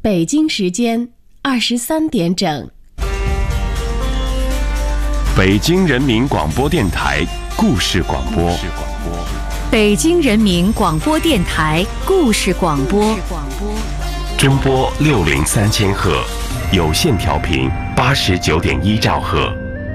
北京时间23点整。 北京人民广播电台故事广播。 北京人民广播电台故事广播。 中波603千赫，有线调频89.1兆赫。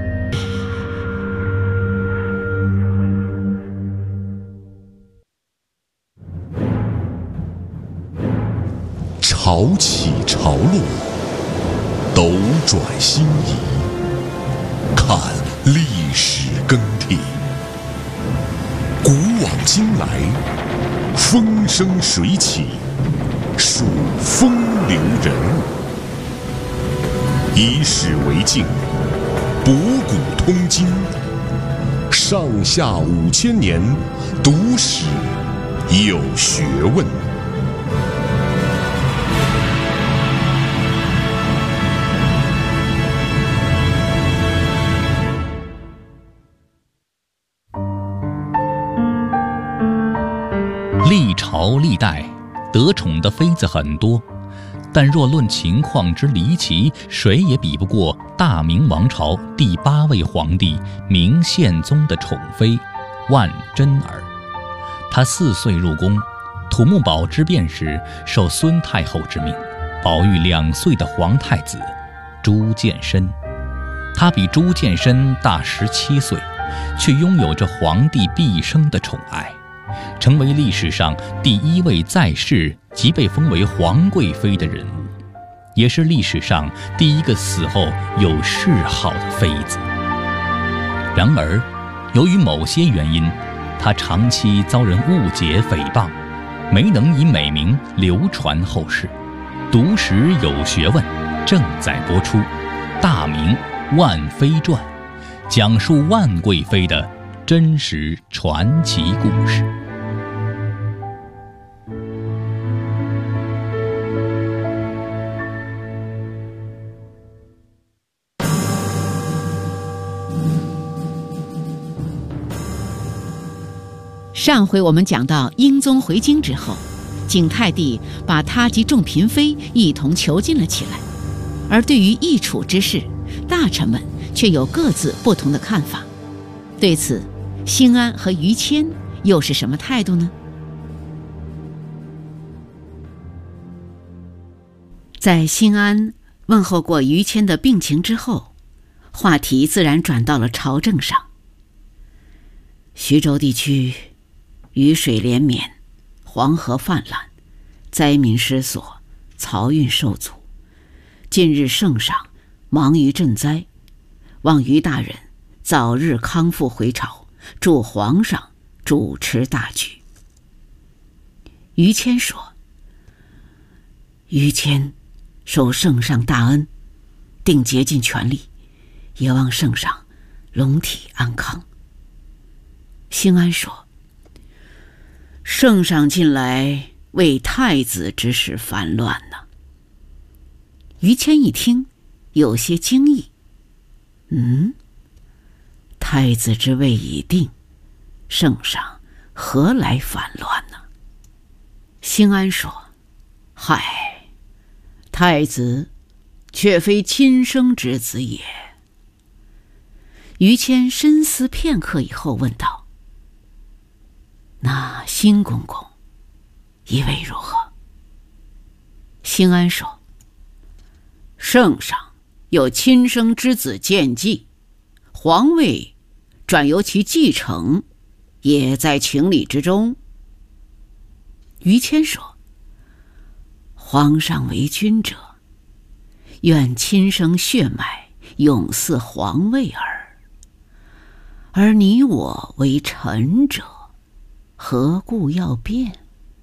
潮起潮落，斗转星移，看历史更替，古往今来，风生水起，数风流人物。以史为镜，博古通今，上下5000年，读史有学问。 历朝历代得宠的妃子很多，但若论情况之离奇，谁也比不过大明王朝第8位皇帝明宪宗的宠妃万贞儿。她4岁入宫，土木堡之变时受孙太后之命，保育2岁的皇太子朱见深。她比朱见深大17岁，却拥有着皇帝毕生的宠爱，成为历史上第1位在世即被封为皇贵妃的人物，也是历史上第1个死后有谥号的妃子。然而，由于某些原因，她长期遭人误解诽谤，没能以美名流传后世。读史有学问正在播出《大明万妃传》，讲述万贵妃的真实传奇故事。 上回我们讲到，英宗回京之后，景泰帝把他及众嫔妃一同囚禁了起来。而对于议处之事，大臣们却有各自不同的看法。对此，兴安和于谦又是什么态度呢？在兴安问候过于谦的病情之后，话题自然转到了朝政上。徐州地区雨水连绵，黄河泛滥，灾民失所，漕运受阻。近日圣上忙于赈灾，望于大人早日康复回朝，祝皇上主持大局。于谦说：于谦受圣上大恩，定竭尽全力，也望圣上龙体安康。兴安说：圣上近来为太子之事烦乱呢。于谦一听，有些惊异。太子之位已定，圣上何来烦乱呢？兴安说：嗨，太子却非亲生之子也。于谦深思片刻以后问道：那兴公公以为如何？兴安说：圣上有亲生之子建继，皇位转由其继承，也在情理之中。于谦说：皇上为君者，愿亲生血脉永嗣皇位耳，而你我为臣者，何故要变？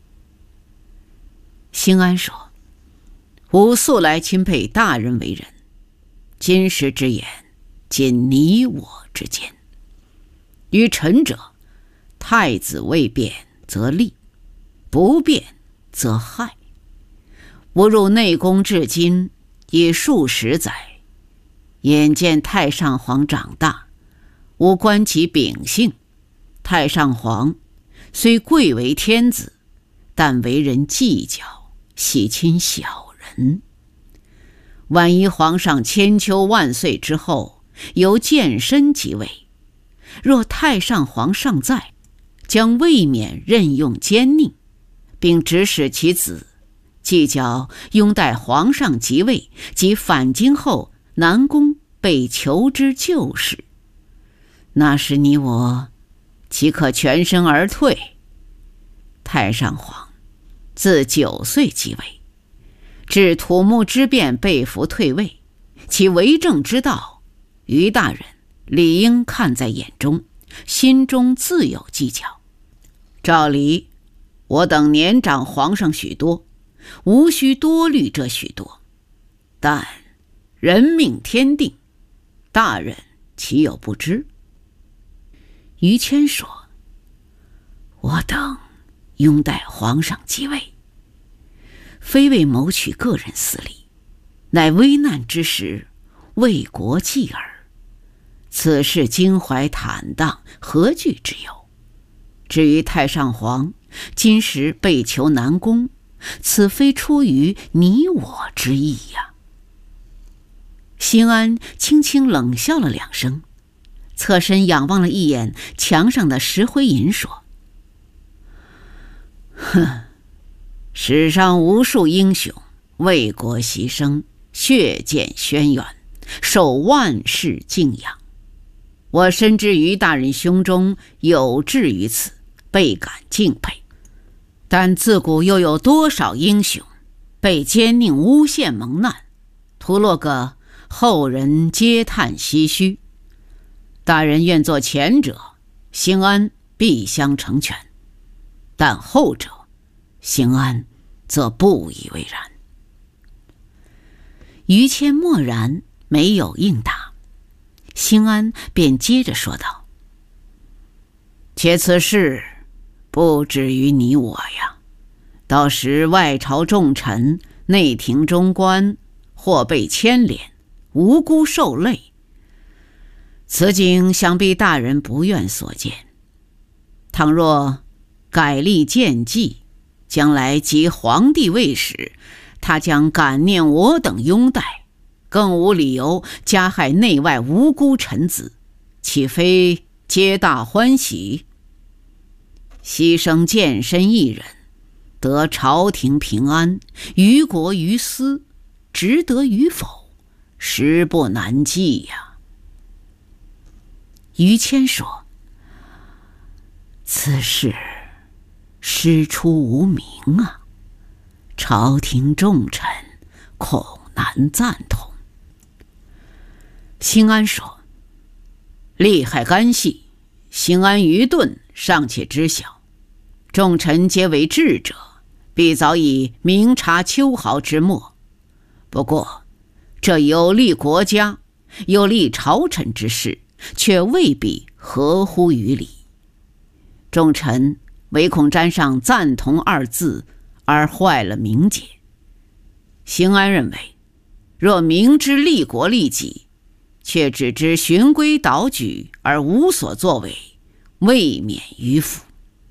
兴安说：吾素来钦佩大人为人，今时之言，仅你我之间。于臣者，太子未变则利，不变则害。吾入内宫至今已数十载，眼见太上皇长大，吾观其秉性，太上皇虽贵为天子，但为人计较，喜亲小人。 臣。万一皇上千秋万岁之后由健身即位，若太上皇尚在，将未免任用奸佞，并指使其子计较拥戴皇上即位及返京后南宫被囚之旧事，那时你我岂可全身而退？太上皇自9岁即位，至土木之变被俘退位，其为政之道，于大人理应看在眼中，心中自有计较。照理，我等年长皇上许多，无需多虑这许多，但人命天定，大人岂有不知？于谦说：我等拥戴皇上即位，非为谋取个人私利，乃危难之时为国计耳。此事襟怀坦荡，何惧之有？至于太上皇今时被囚南宫，此非出于你我之意呀。辛安轻轻冷笑了2声，侧身仰望了一眼墙上的石灰银，说：哼，史上无数英雄为国牺牲，血溅轩辕，受万世敬仰。我深知于大人胸中有志于此，倍感敬佩。但自古又有多少英雄被奸佞诬陷蒙难，徒落个后人嗟叹唏嘘。大人愿做前者，兴安必相成全；但后者，兴安则不以为然。于谦默然，没有应答。兴安便接着说道：且此事不止于你我呀，到时外朝重臣、内廷中官或被牵连，无辜受累，此景想必大人不愿所见。倘若改立谏计，将来即皇帝位时，他将感念我等拥戴，更无理由加害内外无辜臣子，岂非皆大欢喜？牺牲健身一人，得朝廷平安，于国于私，值得与否，实不难计呀。于谦说：此事师出无名啊，朝廷重臣恐难赞同。兴安说：利害干系，兴安愚钝尚且知晓，众臣皆为智者，必早已明察秋毫之末。不过这有利国家、有利朝臣之事，却未必合乎于理。众臣唯恐沾上赞同2字而坏了名节。兴安认为，若明知利国利己，却只知循规蹈矩而无所作为，未免迂腐。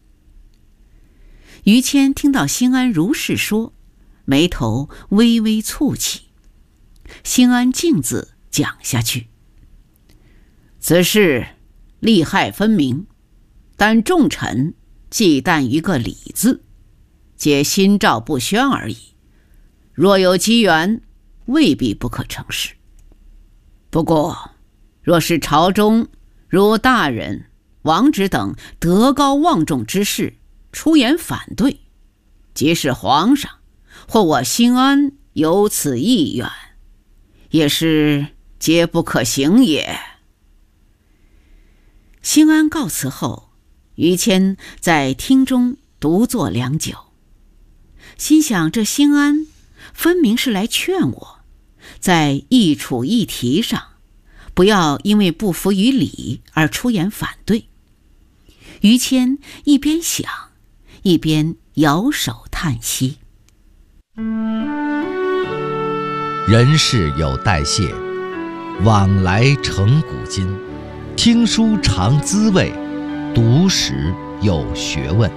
于谦听到兴安如是说，眉头微微蹙起。兴安径自讲下去：此事利害分明，但众臣忌惮一个理字，皆心照不宣而已。若有机缘，未必不可成事。不过若是朝中如大人、王直等德高望重之士出言反对，即使皇上或我兴安有此意愿，也是皆不可行也。兴安告辞后，于谦在厅中独坐良久，心想这兴安分明是来劝我，在一处议题上不要因为不服于理而出言反对。于谦一边想，一边摇手叹息。 人事有代谢，往来成古今。听书尝滋味，读史有学问。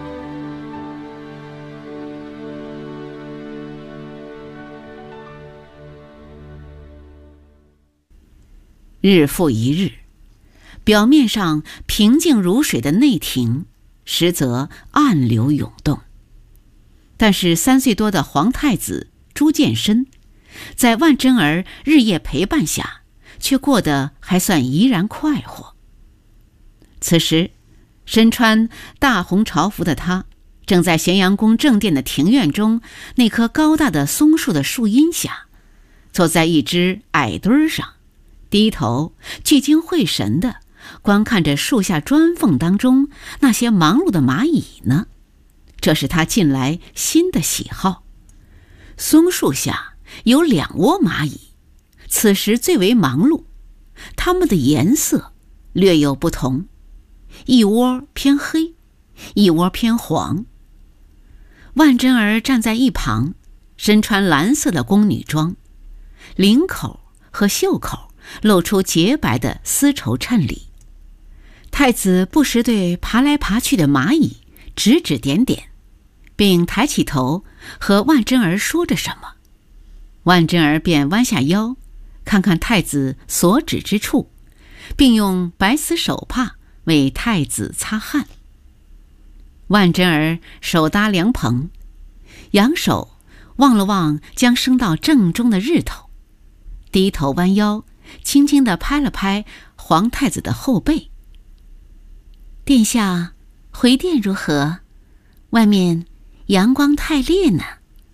日复一日，表面上平静如水的内廷，实则暗流涌动。但是3岁多的皇太子朱见深，在万贞儿日夜陪伴下，却过得还算怡然快活。此时，身穿大红朝服的他，正在咸阳宫正殿的庭院中那棵高大的松树的树荫下，坐在一只矮墩上，低头聚精会神地观看着树下砖缝当中那些忙碌的蚂蚁呢。这是他近来新的喜好。松树下有2窝蚂蚁，此时最为忙碌，它们的颜色略有不同，一窝偏黑，一窝偏黄。万贞儿站在一旁，身穿蓝色的宫女装，领口和袖口露出洁白的丝绸衬里。太子不时对爬来爬去的蚂蚁指指点点，并抬起头和万贞儿说着什么。万贞儿便弯下腰，看看太子所指之处，并用白丝手帕为太子擦汗。万贞儿手搭凉棚，仰手望了望将升到正中的日头，低头弯腰，轻轻地拍了拍皇太子的后背。殿下回殿如何？外面阳光太烈呢。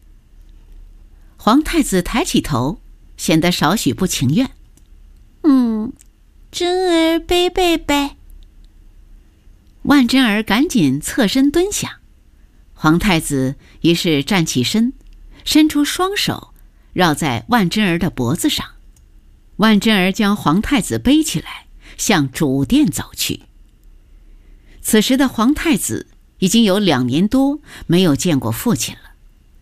皇太子抬起头，显得少许不情愿。贞儿背背呗。万贞儿赶紧侧身蹲下，皇太子于是站起身，伸出双手绕在万贞儿的脖子上。万贞儿将皇太子背起来，向主殿走去。此时的皇太子已经有2年多没有见过父亲了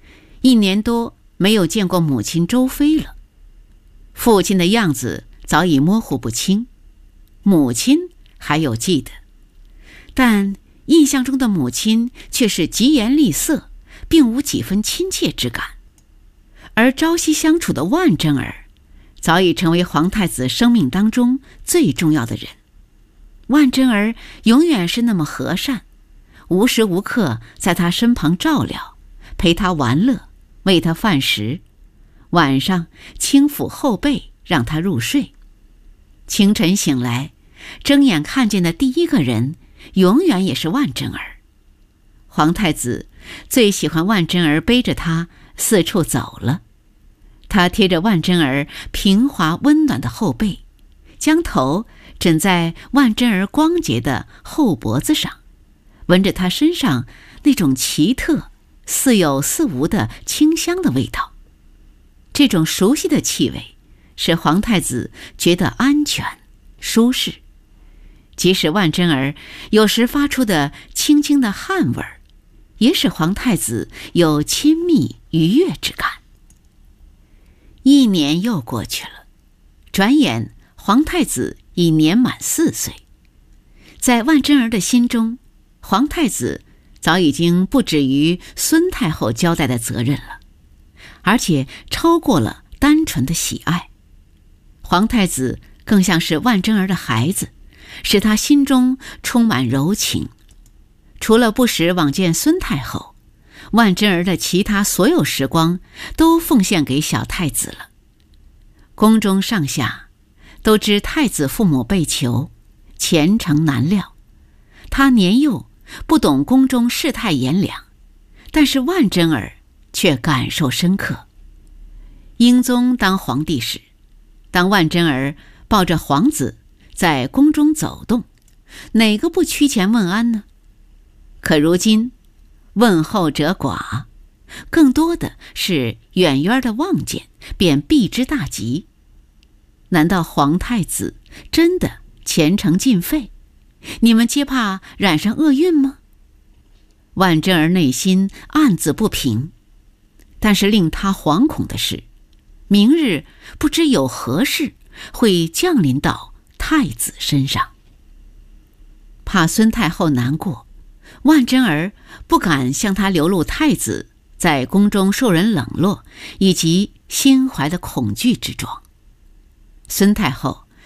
，1年多没有见过母亲周妃了。父亲的样子早已模糊不清，母亲还有记得，但印象中的母亲却是疾言厉色，并无几分亲切之感。而朝夕相处的万贞儿早已成为皇太子生命当中最重要的人。万贞儿永远是那么和善，无时无刻在他身旁照料，陪他玩乐，喂他饭食，晚上轻抚后背让他入睡。清晨醒来，睁眼看见的第一个人永远也是万贞儿。皇太子最喜欢万贞儿背着他四处走了，他贴着万贞儿平滑温暖的后背，将头枕在万贞儿光洁的后脖子上，闻着她身上那种奇特似有似无的清香的味道。这种熟悉的气味使皇太子觉得安全舒适，即使万贞儿有时发出的轻轻的汗味儿，也使皇太子有亲密愉悦之感。1年又过去了，转眼皇太子已年满4岁。在万贞儿的心中，皇太子早已经不止于孙太后交代的责任了，而且超过了单纯的喜爱。皇太子更像是万贞儿的孩子，使他心中充满柔情。除了不时往见孙太后，万贞儿的其他所有时光都奉献给小太子了。宫中上下都知太子父母被囚，前程难料。他年幼，不懂宫中世态炎凉，但是万贞儿却感受深刻。英宗当皇帝时，当万贞儿抱着皇子在宫中走动，哪个不趋前问安呢？可如今问候者寡，更多的是远远的望见便避之大吉。难道皇太子真的前程尽废？你们皆怕染上厄运吗？万贞儿内心暗自不平，但是令他惶恐的是，明日不知有何事会降临到太子身上。怕孙太后难过，万贞儿不敢向他流露太子在宫中受人冷落以及心怀的恐惧之状。孙太后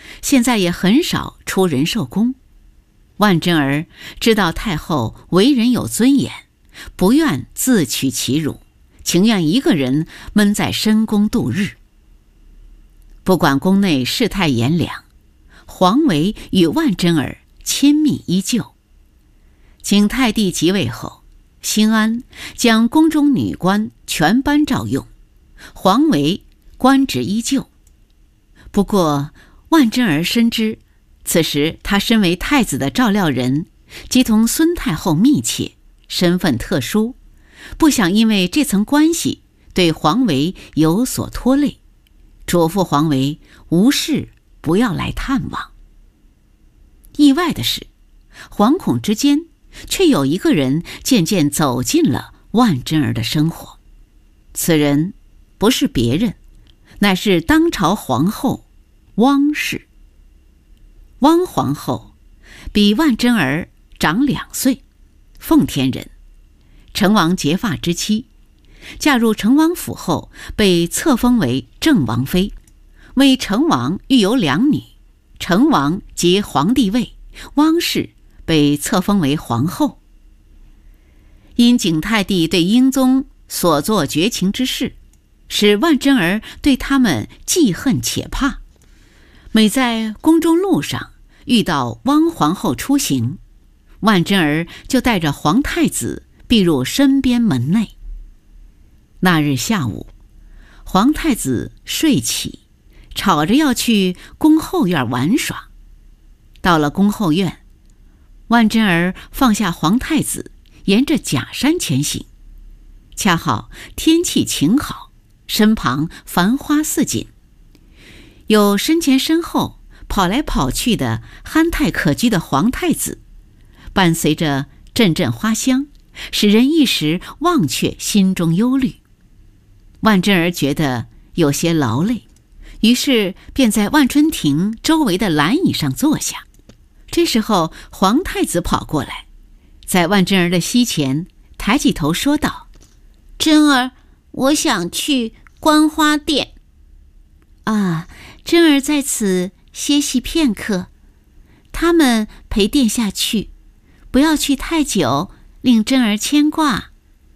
现在也很少出人寿宫。万贞儿知道太后为人有尊严，不愿自取其辱，情愿一个人闷在深宫度日。不管宫内世态炎凉，皇维与万贞儿亲密依旧。景泰帝即位后，兴安将宫中女官全班召用，皇维官职依旧。不过万贞儿深知，此时他身为太子的照料人，即同孙太后密切，身份特殊，不想因为这层关系对皇维有所拖累，嘱咐皇维无事不要来探望。意外的是，惶恐之间却有一个人渐渐走进了万贞儿的生活。此人不是别人，乃是当朝皇后汪氏。汪皇后比万贞儿长2岁，奉天人，成王结发之妻，嫁入成王府后被册封为正王妃，为成王育有2女，成王即皇帝位，汪氏被册封为皇后。因景泰帝对英宗所做绝情之事，使万贞儿对他们既恨且怕。每在宫中路上遇到汪皇后出行，万贞儿就带着皇太子避入身边门内。那日下午，皇太子睡起，吵着要去宫后院玩耍。到了宫后院，万贞儿放下皇太子，沿着假山前行。恰好天气晴好，身旁繁花似锦，有身前身后跑来跑去的憨态可掬的皇太子，伴随着阵阵花香，使人一时忘却心中忧虑。万贞儿觉得有些劳累，于是便在万春亭周围的蓝椅上坐下。这时候皇太子跑过来，在万贞儿的膝前抬起头说道：“ 贞儿，我想去观花殿。” 啊，贞儿在此歇息片刻，他们陪殿下去，不要去太久，令贞儿牵挂。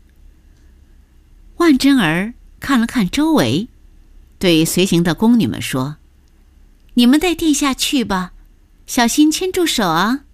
万贞儿看了看周围，对随行的宫女们说：“你们带殿下去吧，小心牵住手啊。”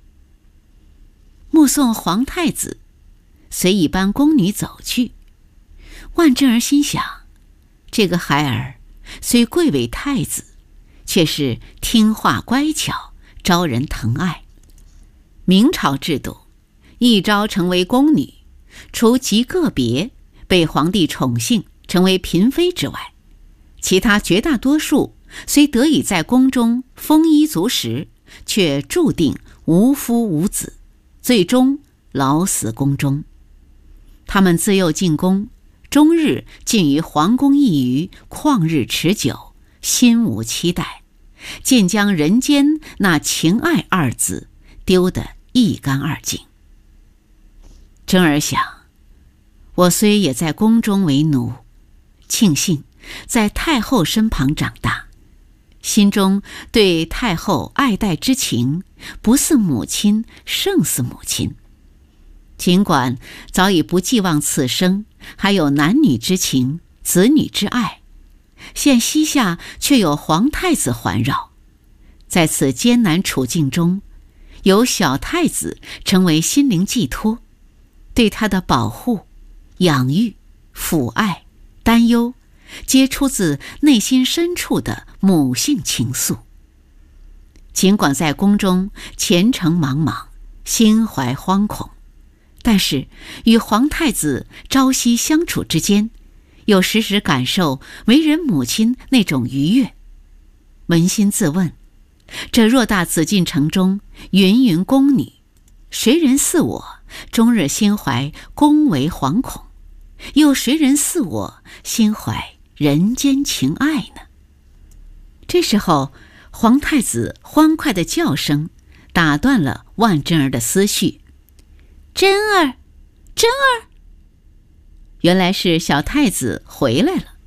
目送皇太子随一班宫女走去，万贞儿心想，这个孩儿虽贵为太子，却是听话乖巧，招人疼爱。明朝制度，一朝成为宫女，除极个别被皇帝宠幸成为嫔妃之外，其他绝大多数虽得以在宫中丰衣足食，却注定无夫无子，最终老死宫中。他们自幼进宫，终日浸于皇宫一隅，旷日持久，心无期待，渐将人间那情爱2字丢得一干二净。贞儿想，我虽也在宫中为奴，庆幸在太后身旁长大，心中对太后爱戴之情，不似母亲，胜似母亲。尽管早已不寄望此生还有男女之情，子女之爱，现膝下却有皇太子环绕，在此艰难处境中，有小太子成为心灵寄托，对他的保护、养育、抚爱、担忧，皆出自内心深处的母性情愫。尽管在宫中前程茫茫，心怀惶恐，但是与皇太子朝夕相处之间，又时时感受为人母亲那种愉悦。扪心自问，这偌大紫禁城中芸芸宫女，谁人似我终日心怀宫闱惶恐，又谁人似我心怀人间情爱呢？这时候皇太子欢快的叫声打断了万贞儿的思绪：“贞儿，贞儿！”原来是小太子回来了，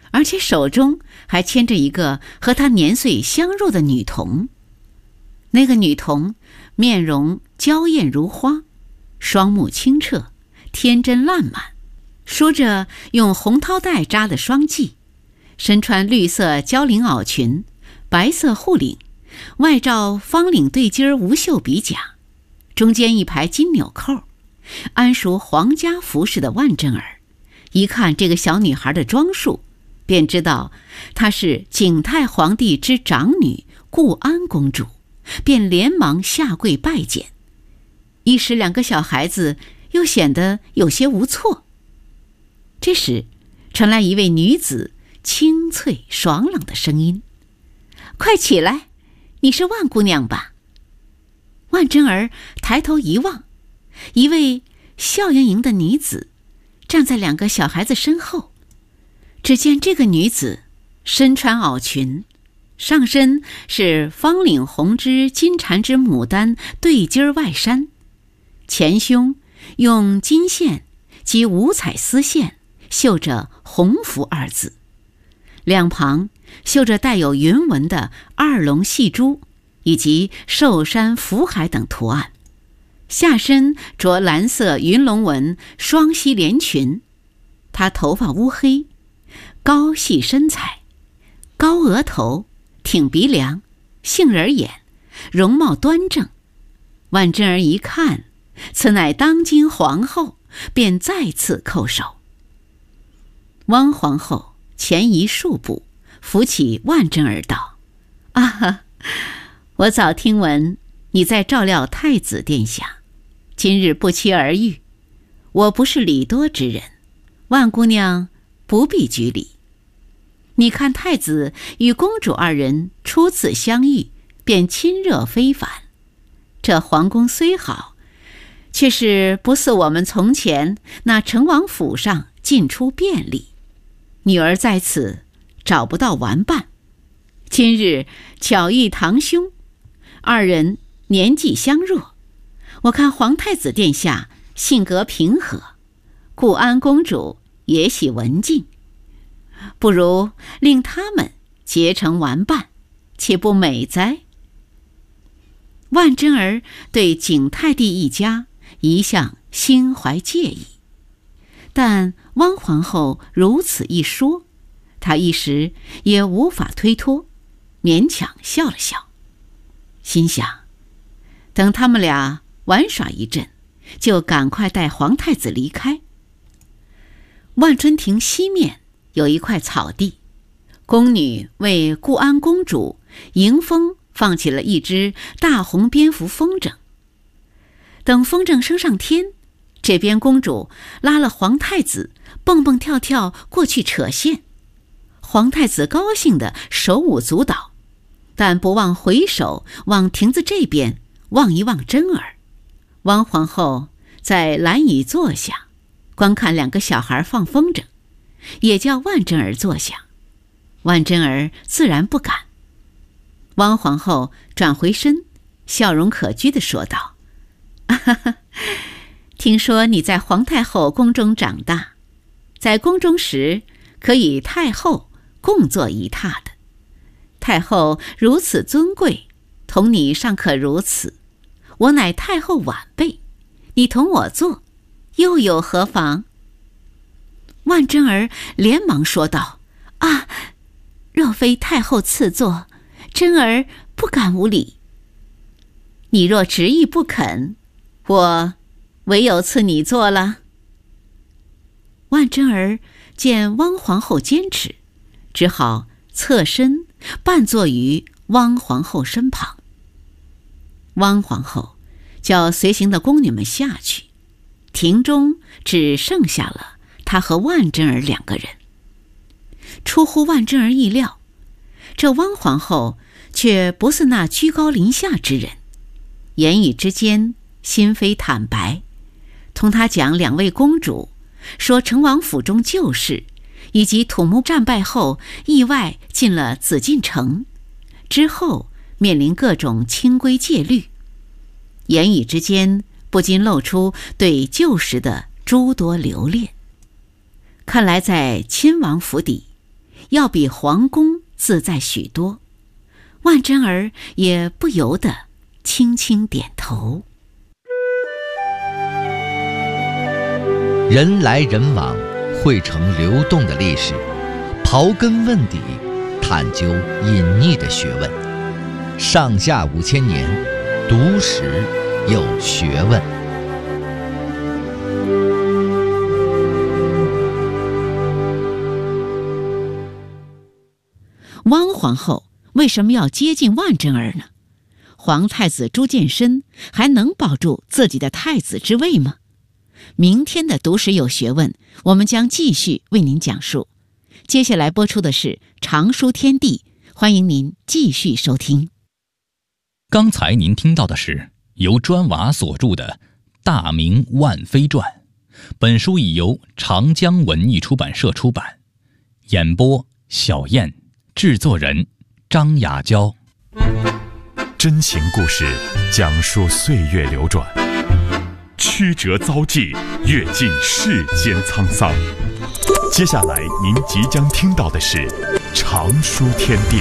而且手中还牵着一个和她年岁相若的女童。那个女童面容娇艳如花，双目清澈，天真烂漫，梳着用红绦带扎的双髻，身穿绿色交领袄裙，白色护领，外罩方领对襟无袖比甲，中间一排金纽扣，安属皇家服饰的万贞儿，一看这个小女孩的装束，便知道她是景泰皇帝之长女固安公主，便连忙下跪拜见。一时两个小孩子又显得有些无措。这时传来一位女子清脆爽朗的声音：“快起来，你是万姑娘吧？”万贞儿抬头一望，一位笑盈盈的女子站在两个小孩子身后。只见这个女子身穿袄裙，上身是方领红织金缠织牡丹对襟外衫，前胸用金线及五彩丝线绣着鸿福二字，两旁绣着带有云纹的二龙戏珠以及寿山福海等图案，下身着蓝色云龙纹双膝连裙。她头发乌黑，高细身材，高额头，挺鼻梁，杏仁眼，容貌端正。万贞儿一看，此乃当今皇后，便再次叩首。汪皇后前移数步，扶起万贞儿道：“啊，我早听闻你在照料太子殿下，今日不期而遇，我不是礼多之人，万姑娘不必拘礼。你看太子与公主二人初次相遇，便亲热非凡。这皇宫虽好，却是不似我们从前那成王府上进出便利。女儿在此找不到玩伴，今日巧遇堂兄，二人年纪相若，我看皇太子殿下性格平和，固安公主也喜文静，不如令他们结成玩伴，岂不美哉？”万贞儿对景泰帝一家一向心怀介意，但汪皇后如此一说，她一时也无法推脱，勉强笑了笑，心想等他们俩玩耍一阵，就赶快带皇太子离开。万春亭西面有一块草地，宫女为固安公主迎风放起了一只大红蝙蝠风筝。等风筝升上天，这边公主拉了皇太子蹦蹦跳跳过去扯线。皇太子高兴得手舞足蹈，但不忘回首往亭子这边望一望贞儿。汪皇后在蓝椅坐下，观看两个小孩放风筝，也叫万贞儿坐下。万贞儿自然不敢。汪皇后转回身，笑容可掬地说道：“听说你在皇太后宫中长大，在宫中时可与太后共坐一榻的。太后如此尊贵，同你尚可如此。我乃太后晚辈，你同我坐，又有何妨？”万贞儿连忙说道：“啊，若非太后赐座，贞儿不敢无礼。你若执意不肯，我唯有赐你坐了。”万贞儿见汪皇后坚持，只好侧身半坐于汪皇后身旁。汪皇后叫随行的宫女们下去，庭中只剩下了她和万贞儿两个人。出乎万贞儿意料，这汪皇后却不是那居高临下之人，言语之间心扉坦白，同她讲两位公主说成王府中旧事，以及土木战败后意外进了紫禁城，之后面临各种清规戒律，言语之间不禁露出对旧时的诸多留恋。看来在亲王府邸， 要比皇宫自在许多。万贞儿也不由得轻轻点头。 人来人往，汇成流动的历史，刨根问底，探究隐匿的学问。上下5000年，读史有学问。 汪皇后为什么要接近万贞儿呢？皇太子朱见深还能保住自己的太子之位吗？明天的读史有学问，我们将继续为您讲述。接下来播出的是《常书天地》，欢迎您继续收听。 刚才您听到的是由砖瓦所著的《大明万妃传》，本书已由长江文艺出版社出版。演播小燕，制作人张雅娇。 真情故事讲述岁月流转，曲折遭际，阅尽世间沧桑。接下来您即将听到的是《常书天地》。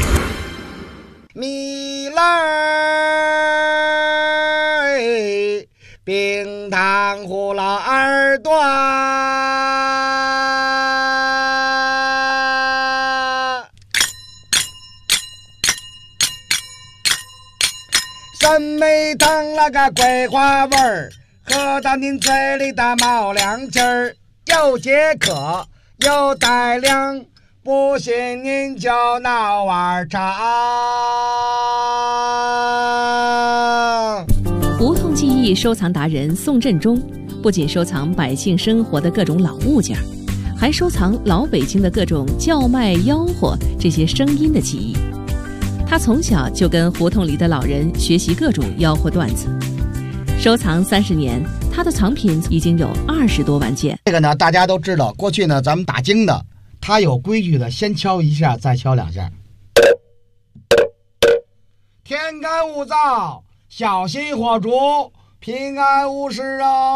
米勒冰糖葫芦耳朵，酸梅汤那个桂花味儿，喝到您嘴里的冒凉气儿，又解渴又带凉，不信您就闹碗茶。 胡同记忆收藏达人宋振中不仅收藏百姓生活的各种老物件，还收藏老北京的各种叫卖吆喝这些声音的记忆。他从小就跟胡同里的老人学习各种吆喝段子，收藏30年，他的藏品已经有20多万件。 这个呢，大家都知道，过去呢，咱们打更的，他有规矩的，先敲一下，再敲2下。天干物燥，小心火烛，平安无事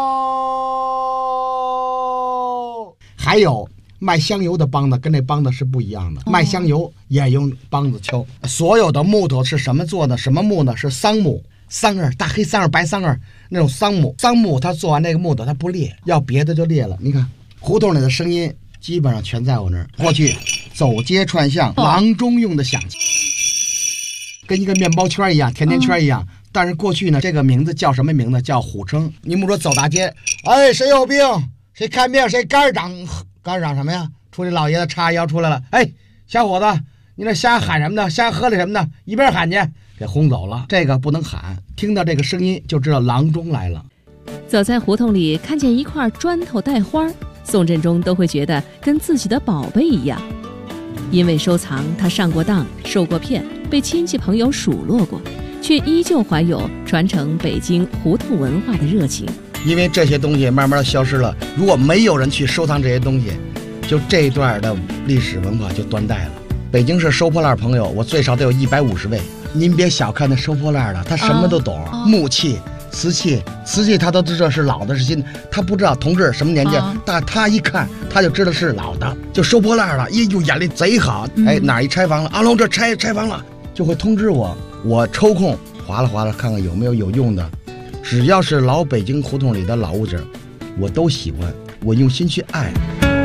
哦。还有卖香油的梆子跟那梆子是不一样的，卖香油也用梆子敲。所有的木头是什么做的？什么木呢？是桑木，桑叶，大黑桑叶、白桑叶那种桑木。桑木它做完那个木头它不裂，要别的就裂了。你看胡同里的声音基本上全在我那儿。过去走街串巷，郎中用的响器，跟一个面包圈一样，甜甜圈一样。但是过去呢，这个名字叫什么名字？叫虎称。你们说走大街，哎，谁有病？谁看病？谁肝长什么呀？出去老爷子叉腰出来了，哎，小伙子，你那瞎喊什么呢？瞎喝了什么呢？一边喊去，给轰走了。这个不能喊，听到这个声音就知道郎中来了。 走在胡同里，看见一块砖头带花，宋振中都会觉得跟自己的宝贝一样。因为收藏，他上过当，受过骗，被亲戚朋友数落过，却依旧怀有传承北京胡同文化的热情。 因为这些东西慢慢的消失了，如果没有人去收藏这些东西，就这一段的历史文化就断代了。北京市收破烂朋友，我最少得有150位。您别小看那收破烂的，他什么都懂，木器、瓷器他都知道是老的是新的，他不知道同志什么年纪，但他一看他就知道是老的，就收破烂了。哎呦，眼力贼好，哎，哪一拆房了，阿龙这拆房了，就会通知我，我抽空划拉看看有没有用的。只要是老北京胡同里的老物件，我都喜欢，我用心去爱。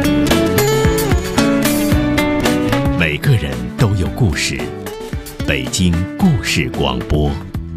每个人都有故事，北京故事广播。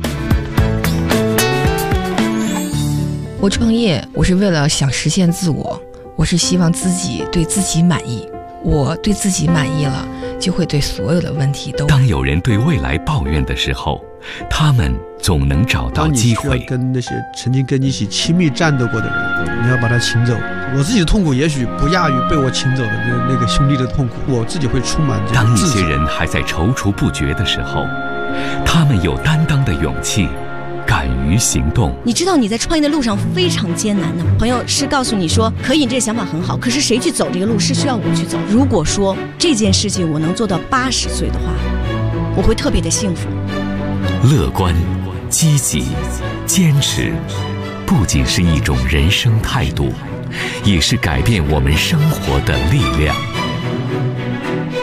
我创业，我是为了想实现自我，我是希望自己对自己满意。我对自己满意了，就会对所有的问题都。 当有人对未来抱怨的时候，他们总能找到机会。 当你需要跟那些曾经跟你一起亲密战斗过的人，你要把他请走。我自己的痛苦也许不亚于被我请走的那个兄弟的痛苦，我自己会充满这种当一些人还在踌躇不决的时候，他们有担当的勇气，敢于行动。 你知道你在创业的路上非常艰难的，朋友是告诉你说可以，你这个想法很好，可是谁去走这个路是需要我去走。如果说这件事情我能做到80岁的话，我会特别的幸福。 乐观、积极、坚持，不仅是一种人生态度，也是改变我们生活的力量。